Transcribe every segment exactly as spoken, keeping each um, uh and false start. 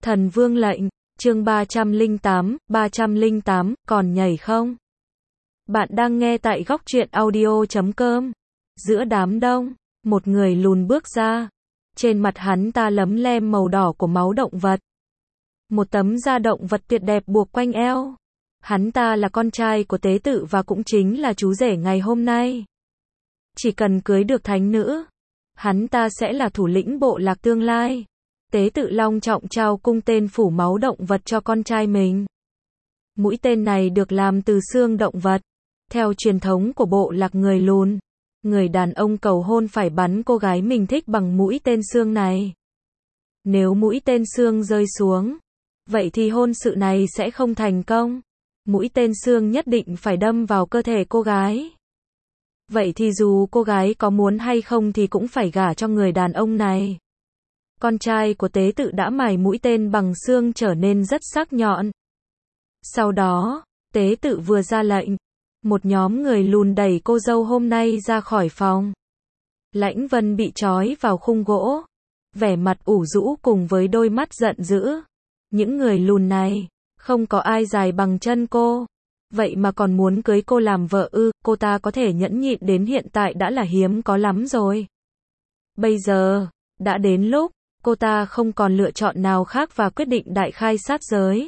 Thần Vương lệnh, chương ba trăm lẻ tám, ba trăm lẻ tám, còn nhảy không? Bạn đang nghe tại góc truyện audio chấm com. Giữa đám đông, một người lùn bước ra. Trên mặt hắn ta lấm lem màu đỏ của máu động vật. Một tấm da động vật tuyệt đẹp buộc quanh eo. Hắn ta là con trai của tế tự và cũng chính là chú rể ngày hôm nay. Chỉ cần cưới được thánh nữ, hắn ta sẽ là thủ lĩnh bộ lạc tương lai. Tế tự long trọng trao cung tên phủ máu động vật cho con trai mình. Mũi tên này được làm từ xương động vật. Theo truyền thống của bộ lạc người lùn, người đàn ông cầu hôn phải bắn cô gái mình thích bằng mũi tên xương này. Nếu mũi tên xương rơi xuống, vậy thì hôn sự này sẽ không thành công. Mũi tên xương nhất định phải đâm vào cơ thể cô gái. Vậy thì dù cô gái có muốn hay không thì cũng phải gả cho người đàn ông này. Con trai của tế tự đã mài mũi tên bằng xương trở nên rất sắc nhọn. Sau đó, tế tự vừa ra lệnh, một nhóm người lùn đẩy cô dâu hôm nay ra khỏi phòng. Lãnh Vân bị trói vào khung gỗ, vẻ mặt ủ rũ cùng với đôi mắt giận dữ. Những người lùn này, không có ai dài bằng chân cô. Vậy mà còn muốn cưới cô làm vợ ư? Cô ta có thể nhẫn nhịn đến hiện tại đã là hiếm có lắm rồi. Bây giờ, đã đến lúc, cô ta không còn lựa chọn nào khác và quyết định đại khai sát giới.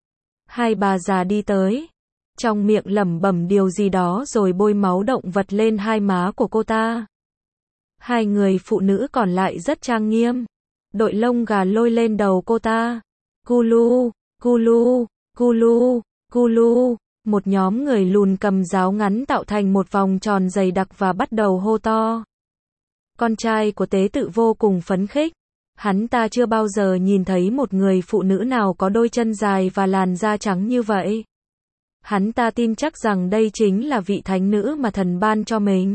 Hai bà già đi tới, trong miệng lẩm bẩm điều gì đó rồi bôi máu động vật lên hai má của cô ta. Hai người phụ nữ còn lại rất trang nghiêm, đội lông gà lôi lên đầu cô ta. Gulu, gulu, gulu, gulu. Một nhóm người lùn cầm giáo ngắn tạo thành một vòng tròn dày đặc và bắt đầu hô to. Con trai của tế tự vô cùng phấn khích. Hắn ta chưa bao giờ nhìn thấy một người phụ nữ nào có đôi chân dài và làn da trắng như vậy. Hắn ta tin chắc rằng đây chính là vị thánh nữ mà thần ban cho mình.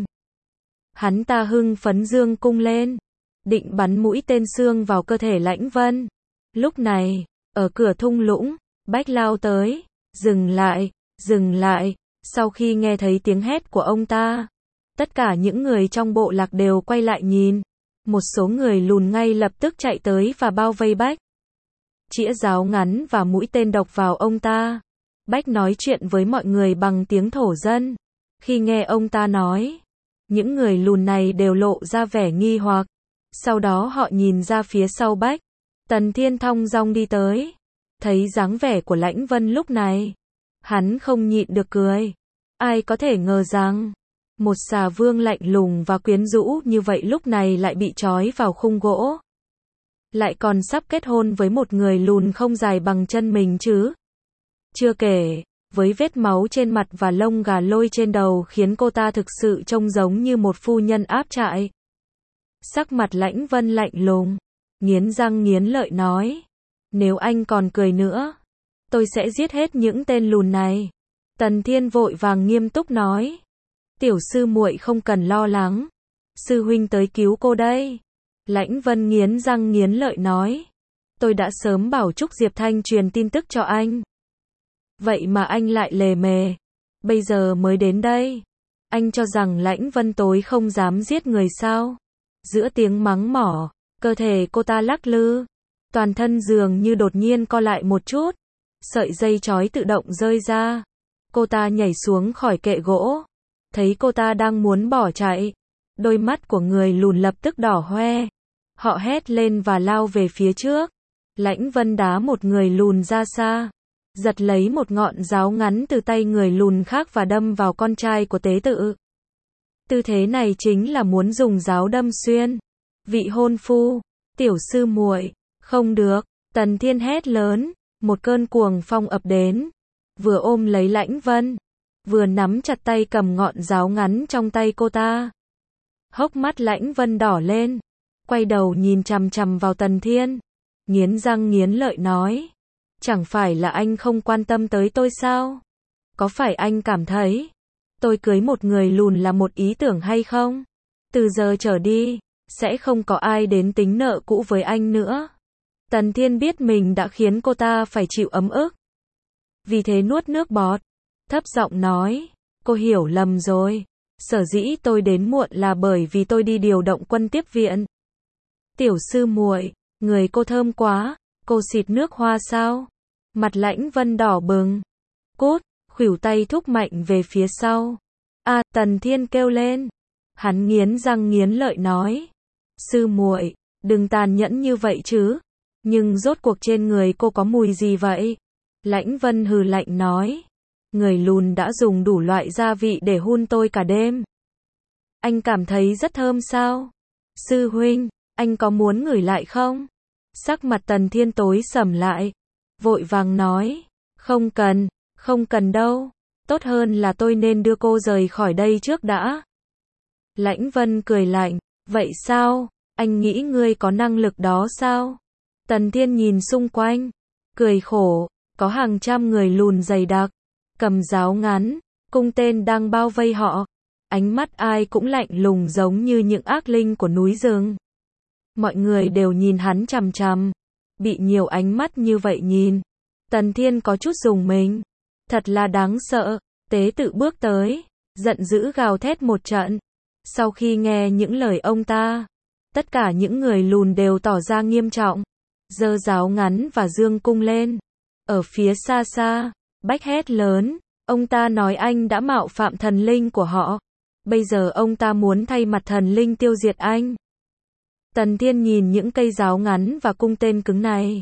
Hắn ta hưng phấn giương cung lên, định bắn mũi tên xương vào cơ thể Lãnh Vân. Lúc này, ở cửa thung lũng, Bách lao tới, dừng lại, dừng lại. Sau khi nghe thấy tiếng hét của ông ta, tất cả những người trong bộ lạc đều quay lại nhìn. Một số người lùn ngay lập tức chạy tới và bao vây Bách. Chĩa giáo ngắn và mũi tên độc vào ông ta. Bách nói chuyện với mọi người bằng tiếng thổ dân. Khi nghe ông ta nói, những người lùn này đều lộ ra vẻ nghi hoặc. Sau đó họ nhìn ra phía sau Bách. Tần Thiên thong dong đi tới. Thấy dáng vẻ của Lãnh Vân lúc này, hắn không nhịn được cười. Ai có thể ngờ rằng một xà vương lạnh lùng và quyến rũ như vậy lúc này lại bị trói vào khung gỗ. Lại còn sắp kết hôn với một người lùn không dài bằng chân mình chứ. Chưa kể, với vết máu trên mặt và lông gà lôi trên đầu khiến cô ta thực sự trông giống như một phu nhân áp trại. Sắc mặt Lãnh Vân lạnh lùng, nghiến răng nghiến lợi nói. Nếu anh còn cười nữa, tôi sẽ giết hết những tên lùn này. Tần Thiên vội vàng nghiêm túc nói. Tiểu sư muội không cần lo lắng. Sư huynh tới cứu cô đây. Lãnh Vân nghiến răng nghiến lợi nói. Tôi đã sớm bảo Trúc Diệp Thanh truyền tin tức cho anh. Vậy mà anh lại lề mề. Bây giờ mới đến đây. Anh cho rằng Lãnh Vân tối không dám giết người sao? Giữa tiếng mắng mỏ, cơ thể cô ta lắc lư. Toàn thân dường như đột nhiên co lại một chút. Sợi dây trói tự động rơi ra. Cô ta nhảy xuống khỏi kệ gỗ. Thấy cô ta đang muốn bỏ chạy, đôi mắt của người lùn lập tức đỏ hoe. Họ hét lên và lao về phía trước. Lãnh Vân đá một người lùn ra xa, giật lấy một ngọn giáo ngắn từ tay người lùn khác và đâm vào con trai của tế tự. Tư thế này chính là muốn dùng giáo đâm xuyên. Vị hôn phu, tiểu sư muội, không được. Tần Thiên hét lớn, một cơn cuồng phong ập đến, vừa ôm lấy Lãnh Vân, vừa nắm chặt tay cầm ngọn giáo ngắn trong tay cô ta. Hốc mắt Lãnh Vân đỏ lên, quay đầu nhìn chằm chằm vào Tần Thiên, nghiến răng nghiến lợi nói. Chẳng phải là anh không quan tâm tới tôi sao? Có phải anh cảm thấy tôi cưới một người lùn là một ý tưởng hay không? Từ giờ trở đi, sẽ không có ai đến tính nợ cũ với anh nữa. Tần Thiên biết mình đã khiến cô ta phải chịu ấm ức. Vì thế nuốt nước bọt, thấp giọng nói, cô hiểu lầm rồi. Sở dĩ tôi đến muộn là bởi vì tôi đi điều động quân tiếp viện. Tiểu sư muội, người cô thơm quá. Cô xịt nước hoa sao? Mặt Lãnh Vân đỏ bừng. Cút, khuỷu tay thúc mạnh về phía sau. A, Tần Thiên kêu lên. Hắn nghiến răng nghiến lợi nói. Sư muội, đừng tàn nhẫn như vậy chứ. Nhưng rốt cuộc trên người cô có mùi gì vậy? Lãnh Vân hừ lạnh nói. Người lùn đã dùng đủ loại gia vị để hun tôi cả đêm. Anh cảm thấy rất thơm sao? Sư huynh, anh có muốn ngửi lại không? Sắc mặt Tần Thiên tối sầm lại. Vội vàng nói. Không cần, không cần đâu. Tốt hơn là tôi nên đưa cô rời khỏi đây trước đã. Lãnh Vân cười lạnh. Vậy sao? Anh nghĩ ngươi có năng lực đó sao? Tần Thiên nhìn xung quanh. Cười khổ. Có hàng trăm người lùn dày đặc. Cầm giáo ngắn. Cung tên đang bao vây họ. Ánh mắt ai cũng lạnh lùng giống như những ác linh của núi rừng. Mọi người đều nhìn hắn chằm chằm. Bị nhiều ánh mắt như vậy nhìn. Tần Thiên có chút rùng mình. Thật là đáng sợ. Tế tự bước tới. Giận dữ gào thét một trận. Sau khi nghe những lời ông ta. Tất cả những người lùn đều tỏ ra nghiêm trọng. Giơ giáo ngắn và dương cung lên. Ở phía xa xa. Bách hét lớn. Ông ta nói anh đã mạo phạm thần linh của họ. Bây giờ ông ta muốn thay mặt thần linh tiêu diệt anh. Tần Thiên nhìn những cây giáo ngắn và cung tên cứng này.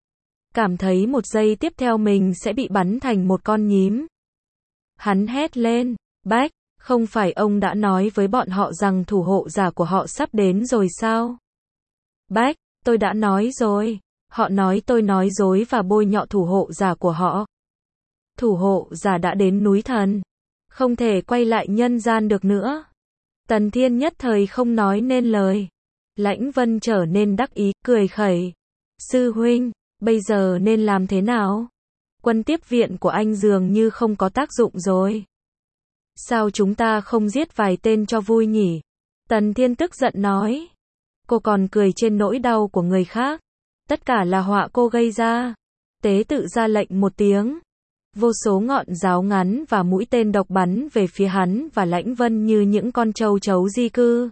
Cảm thấy một giây tiếp theo mình sẽ bị bắn thành một con nhím. Hắn hét lên. Bách, không phải ông đã nói với bọn họ rằng thủ hộ giả của họ sắp đến rồi sao? Bách, tôi đã nói rồi. Họ nói tôi nói dối và bôi nhọ thủ hộ giả của họ. Thủ hộ giả đã đến núi thần. Không thể quay lại nhân gian được nữa. Tần Thiên nhất thời không nói nên lời. Lãnh Vân trở nên đắc ý, cười khẩy. Sư huynh, bây giờ nên làm thế nào? Quân tiếp viện của anh dường như không có tác dụng rồi. Sao chúng ta không giết vài tên cho vui nhỉ? Tần Thiên tức giận nói. Cô còn cười trên nỗi đau của người khác. Tất cả là họa cô gây ra. Tế tự ra lệnh một tiếng. Vô số ngọn giáo ngắn và mũi tên độc bắn về phía hắn và Lãnh Vân như những con trâu chấu di cư.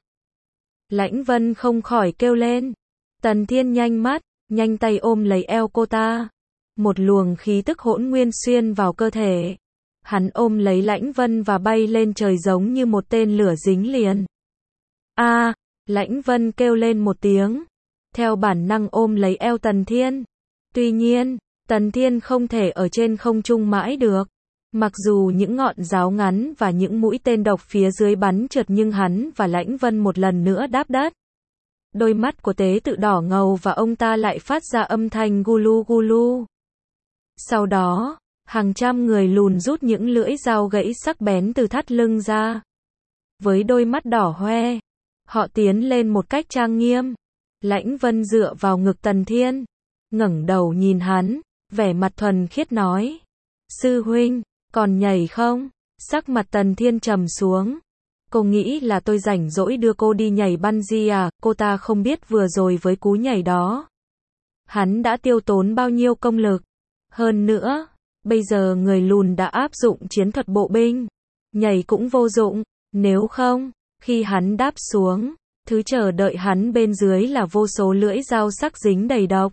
Lãnh Vân không khỏi kêu lên. Tần Thiên nhanh mắt, nhanh tay ôm lấy eo cô ta. Một luồng khí tức hỗn nguyên xuyên vào cơ thể. Hắn ôm lấy Lãnh Vân và bay lên trời giống như một tên lửa dính liền. A, à, Lãnh Vân kêu lên một tiếng. Theo bản năng ôm lấy eo Tần Thiên. Tuy nhiên, Tần Thiên không thể ở trên không trung mãi được. Mặc dù những ngọn giáo ngắn và những mũi tên độc phía dưới bắn trượt nhưng hắn và Lãnh Vân một lần nữa đáp đất. Đôi mắt của tế tự đỏ ngầu và ông ta lại phát ra âm thanh gulu gulu. Sau đó, hàng trăm người lùn rút những lưỡi dao gãy sắc bén từ thắt lưng ra. Với đôi mắt đỏ hoe, họ tiến lên một cách trang nghiêm. Lãnh Vân dựa vào ngực Tần Thiên, ngẩng đầu nhìn hắn, vẻ mặt thuần khiết nói. Sư huynh, còn nhảy không? Sắc mặt Tần Thiên trầm xuống. Cô nghĩ là tôi rảnh rỗi đưa cô đi nhảy bungee à? Cô ta không biết vừa rồi với cú nhảy đó. Hắn đã tiêu tốn bao nhiêu công lực. Hơn nữa, bây giờ người lùn đã áp dụng chiến thuật bộ binh. Nhảy cũng vô dụng. Nếu không, khi hắn đáp xuống, thứ chờ đợi hắn bên dưới là vô số lưỡi dao sắc dính đầy độc.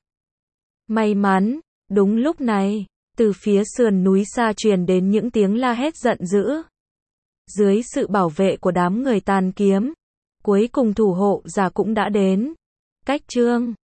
May mắn, đúng lúc này, từ phía sườn núi xa truyền đến những tiếng la hét giận dữ. Dưới sự bảo vệ của đám người tàn kiếm, cuối cùng thủ hộ giả cũng đã đến. Cách chương